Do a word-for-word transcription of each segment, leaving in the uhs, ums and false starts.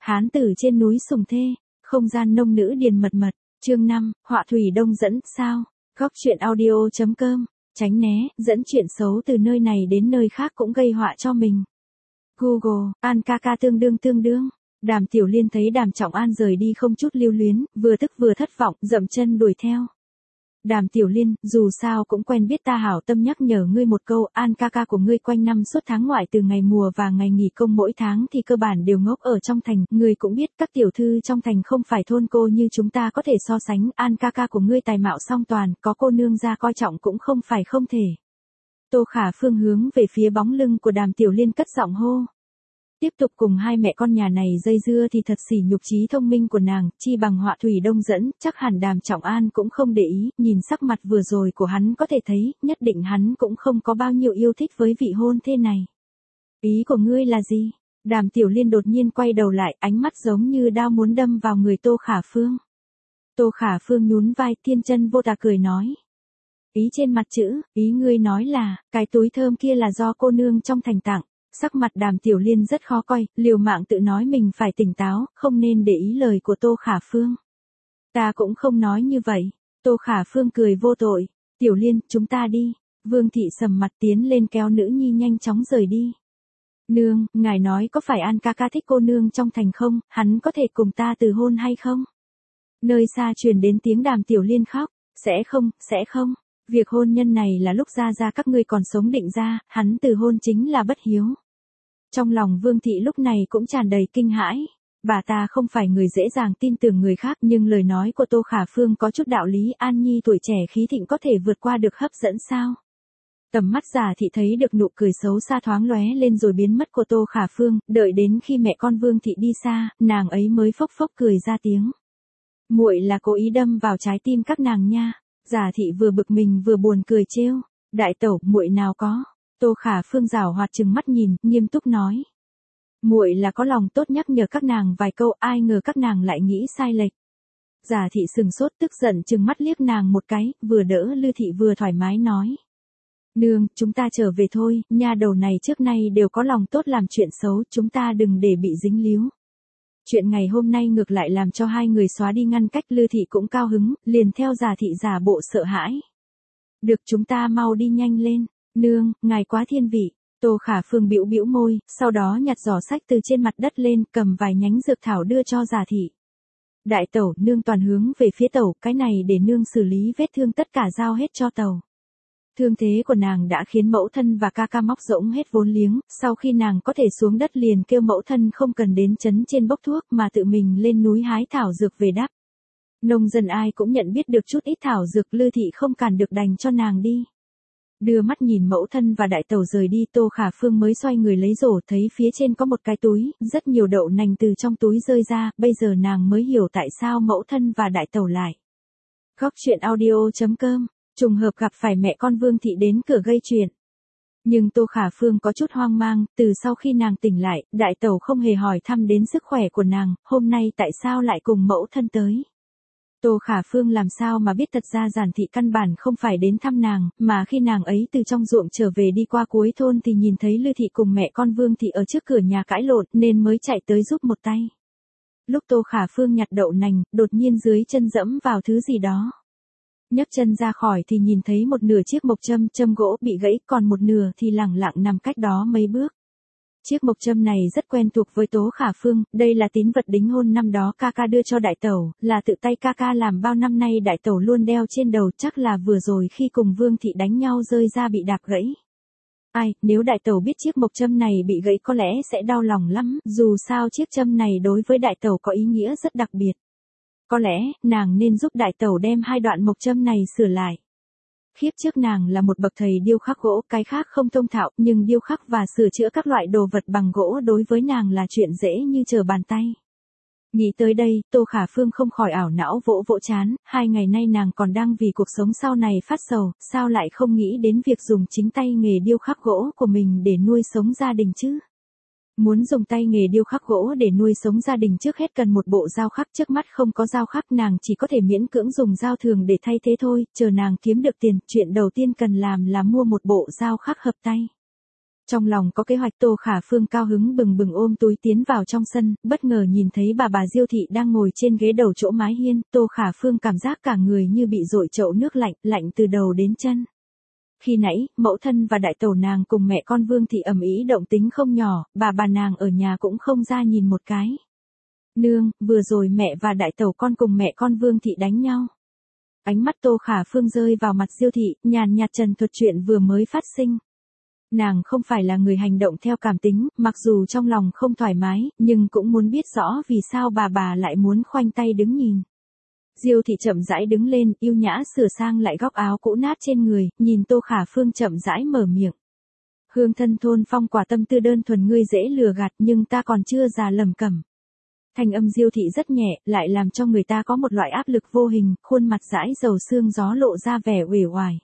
Hán tử trên núi Sùng Thê, không gian nông nữ điền mật mật, chương năm, họa thủy đông dẫn, sao? Góc truyện audio.com, tránh né, dẫn chuyện xấu từ nơi này đến nơi khác cũng gây họa cho mình. Google, An ca ca tương đương tương đương. Đàm Tiểu Liên thấy Đàm Trọng An rời đi không chút lưu luyến, vừa tức vừa thất vọng, dậm chân đuổi theo. Đàm Tiểu Liên, dù sao cũng quen biết ta hảo tâm nhắc nhở ngươi một câu, An ca ca của ngươi quanh năm suốt tháng ngoại từ ngày mùa và ngày nghỉ công mỗi tháng thì cơ bản đều ngốc ở trong thành, ngươi cũng biết các tiểu thư trong thành không phải thôn cô như chúng ta có thể so sánh, An ca ca của ngươi tài mạo song toàn, có cô nương ra coi trọng cũng không phải không thể. Tô Khả Phương hướng về phía bóng lưng của Đàm Tiểu Liên cất giọng hô. Tiếp tục cùng hai mẹ con nhà này dây dưa thì thật sỉ nhục trí thông minh của nàng, chi bằng họa thủy đông dẫn, chắc hẳn Đàm Trọng An cũng không để ý, nhìn sắc mặt vừa rồi của hắn có thể thấy, nhất định hắn cũng không có bao nhiêu yêu thích với vị hôn thê này. Ý của ngươi là gì? Đàm Tiểu Liên đột nhiên quay đầu lại, ánh mắt giống như đao muốn đâm vào người Tô Khả Phương. Tô Khả Phương nhún vai, thiên chân vô tà cười nói. Ý trên mặt chữ, ý ngươi nói là, cái túi thơm kia là do cô nương trong thành tặng. Sắc mặt Đàm Tiểu Liên rất khó coi, liều mạng tự nói mình phải tỉnh táo, không nên để ý lời của Tô Khả Phương. Ta cũng không nói như vậy. Tô Khả Phương cười vô tội. Tiểu Liên, chúng ta đi. Vương thị sầm mặt tiến lên kéo nữ nhi nhanh chóng rời đi. Nương, ngài nói có phải An ca ca thích cô nương trong thành không, hắn có thể cùng ta từ hôn hay không? Nơi xa truyền đến tiếng Đàm Tiểu Liên khóc. Sẽ không, sẽ không. Việc hôn nhân này là lúc ra ra các ngươi còn sống định ra, hắn từ hôn chính là bất hiếu. Trong lòng Vương thị lúc này cũng tràn đầy kinh hãi. Bà ta không phải người dễ dàng tin tưởng người khác, nhưng lời nói của Tô Khả Phương có chút đạo lý, An Nhi tuổi trẻ khí thịnh có thể vượt qua được hấp dẫn sao? Tầm mắt Giả thị thấy được nụ cười xấu xa thoáng lóe lên rồi biến mất của Tô Khả Phương, đợi đến khi mẹ con Vương thị đi xa, nàng ấy mới phốc phốc cười ra tiếng. Muội là cố ý đâm vào trái tim các nàng nha. Giả thị vừa bực mình vừa buồn cười trêu. Đại tẩu, muội nào có? Tô Khả Phương giảo hoạt trừng mắt nhìn, nghiêm túc nói. Muội là có lòng tốt nhắc nhở các nàng vài câu, ai ngờ các nàng lại nghĩ sai lệch. Giả thị sừng sốt tức giận trừng mắt liếc nàng một cái, vừa đỡ Lư thị vừa thoải mái nói. Nương, chúng ta trở về thôi, nha đầu này trước nay đều có lòng tốt làm chuyện xấu, chúng ta đừng để bị dính líu. Chuyện ngày hôm nay ngược lại làm cho hai người xóa đi ngăn cách, Lư thị cũng cao hứng, liền theo Giả thị giả bộ sợ hãi. Được, chúng ta mau đi nhanh lên. Nương, ngài quá thiên vị. Tô Khả Phương bĩu bĩu môi, sau đó nhặt giỏ sách từ trên mặt đất lên, cầm vài nhánh dược thảo đưa cho Giả thị. Đại tẩu, nương toàn hướng về phía tẩu, cái này để nương xử lý vết thương tất cả giao hết cho tẩu. Thương thế của nàng đã khiến mẫu thân và ca ca móc rỗng hết vốn liếng, sau khi nàng có thể xuống đất liền kêu mẫu thân không cần đến trấn trên bốc thuốc mà tự mình lên núi hái thảo dược về đắp. Nông dân ai cũng nhận biết được chút ít thảo dược, Lư thị không cản được đành cho nàng đi. Đưa mắt nhìn mẫu thân và đại tẩu rời đi, Tô Khả Phương mới xoay người lấy rổ, thấy phía trên có một cái túi, rất nhiều đậu nành từ trong túi rơi ra, bây giờ nàng mới hiểu tại sao mẫu thân và đại tẩu lại. Góc truyện audio.com, trùng hợp gặp phải mẹ con Vương thị đến cửa gây chuyện. Nhưng Tô Khả Phương có chút hoang mang, từ sau khi nàng tỉnh lại, đại tẩu không hề hỏi thăm đến sức khỏe của nàng, hôm nay tại sao lại cùng mẫu thân tới. Tô Khả Phương làm sao mà biết thật ra Giản thị căn bản không phải đến thăm nàng, mà khi nàng ấy từ trong ruộng trở về đi qua cuối thôn thì nhìn thấy Lư thị cùng mẹ con Vương thị ở trước cửa nhà cãi lộn nên mới chạy tới giúp một tay. Lúc Tô Khả Phương nhặt đậu nành, đột nhiên dưới chân dẫm vào thứ gì đó. Nhấc chân ra khỏi thì nhìn thấy một nửa chiếc mộc châm, châm gỗ bị gãy, còn một nửa thì lẳng lặng nằm cách đó mấy bước. Chiếc mộc châm này rất quen thuộc với Tố Khả Phương, đây là tín vật đính hôn năm đó ca ca đưa cho đại tẩu, là tự tay ca ca làm bao năm nay đại tẩu luôn đeo trên đầu, chắc là vừa rồi khi cùng Vương thị đánh nhau rơi ra bị đạp gãy. Ai, nếu đại tẩu biết chiếc mộc châm này bị gãy có lẽ sẽ đau lòng lắm, dù sao chiếc châm này đối với đại tẩu có ý nghĩa rất đặc biệt. Có lẽ, nàng nên giúp đại tẩu đem hai đoạn mộc châm này sửa lại. Khiếp trước nàng là một bậc thầy điêu khắc gỗ, cái khác không thông thạo, nhưng điêu khắc và sửa chữa các loại đồ vật bằng gỗ đối với nàng là chuyện dễ như trở bàn tay. Nghĩ tới đây, Tô Khả Phương không khỏi ảo não vỗ vỗ chán, hai ngày nay nàng còn đang vì cuộc sống sau này phát sầu, sao lại không nghĩ đến việc dùng chính tay nghề điêu khắc gỗ của mình để nuôi sống gia đình chứ? Muốn dùng tay nghề điêu khắc gỗ để nuôi sống gia đình trước hết cần một bộ dao khắc, trước mắt không có dao khắc nàng chỉ có thể miễn cưỡng dùng dao thường để thay thế thôi, chờ nàng kiếm được tiền, chuyện đầu tiên cần làm là mua một bộ dao khắc hợp tay. Trong lòng có kế hoạch Tô Khả Phương cao hứng bừng bừng ôm túi tiến vào trong sân, bất ngờ nhìn thấy bà bà Diêu thị đang ngồi trên ghế đầu chỗ mái hiên, Tô Khả Phương cảm giác cả người như bị dội chậu nước lạnh, lạnh từ đầu đến chân. Khi nãy, mẫu thân và đại tẩu nàng cùng mẹ con Vương thị ầm ĩ động tính không nhỏ, bà bà nàng ở nhà cũng không ra nhìn một cái. Nương, vừa rồi mẹ và đại tẩu con cùng mẹ con Vương thị đánh nhau. Ánh mắt Tô Khả Phương rơi vào mặt Diêu thị, nhàn nhạt trần thuật chuyện vừa mới phát sinh. Nàng không phải là người hành động theo cảm tính, mặc dù trong lòng không thoải mái, nhưng cũng muốn biết rõ vì sao bà bà lại muốn khoanh tay đứng nhìn. Diêu thị chậm rãi đứng lên, yêu nhã sửa sang lại góc áo cũ nát trên người, nhìn Tô Khả Phương chậm rãi mở miệng. Hương thân thôn phong quả tâm tư đơn thuần ngươi dễ lừa gạt nhưng ta còn chưa già lầm cẩm. Thanh âm Diêu thị rất nhẹ, lại làm cho người ta có một loại áp lực vô hình, khuôn mặt dãi dầu sương gió lộ ra vẻ uể oải.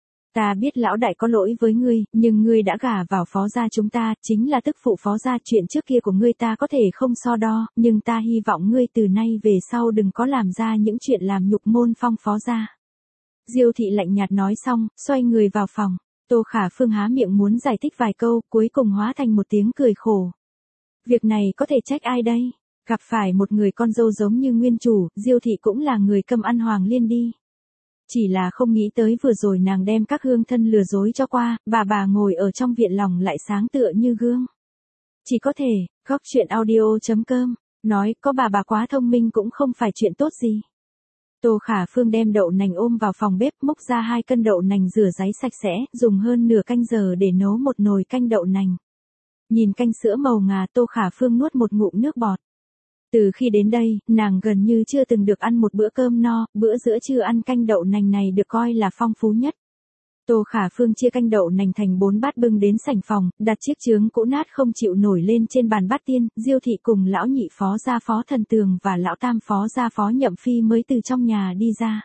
Ta biết lão đại có lỗi với ngươi, nhưng ngươi đã gả vào phó gia chúng ta, chính là tức phụ phó gia, chuyện trước kia của ngươi ta có thể không so đo, nhưng ta hy vọng ngươi từ nay về sau đừng có làm ra những chuyện làm nhục môn phong phó gia. Diêu thị lạnh nhạt nói xong, xoay người vào phòng. Tô Khả Phương há miệng muốn giải thích vài câu, cuối cùng hóa thành một tiếng cười khổ. Việc này có thể trách ai đây? Gặp phải một người con dâu giống như nguyên chủ, Diêu thị cũng là người câm ăn hoàng liên đi. Chỉ là không nghĩ tới vừa rồi nàng đem các hương thân lừa dối cho qua, bà bà ngồi ở trong viện lòng lại sáng tựa như gương. Chỉ có thể, góc chuyện audio chấm com, nói có bà bà quá thông minh cũng không phải chuyện tốt gì. Tô Khả Phương đem đậu nành ôm vào phòng bếp, múc ra hai cân đậu nành rửa ráy sạch sẽ, dùng hơn nửa canh giờ để nấu một nồi canh đậu nành. Nhìn canh sữa màu ngà, Tô Khả Phương nuốt một ngụm nước bọt. Từ khi đến đây, nàng gần như chưa từng được ăn một bữa cơm no, bữa giữa trưa ăn canh đậu nành này được coi là phong phú nhất. Tô Khả Phương chia canh đậu nành thành bốn bát bưng đến sảnh phòng, đặt chiếc chướng cũ nát không chịu nổi lên trên bàn bát tiên, Diêu thị cùng lão nhị phó gia phó thần tường và lão tam phó gia phó nhậm phi mới từ trong nhà đi ra.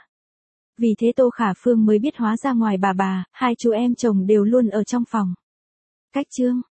Vì thế Tô Khả Phương mới biết hóa ra ngoài bà bà, hai chú em chồng đều luôn ở trong phòng. Cách chương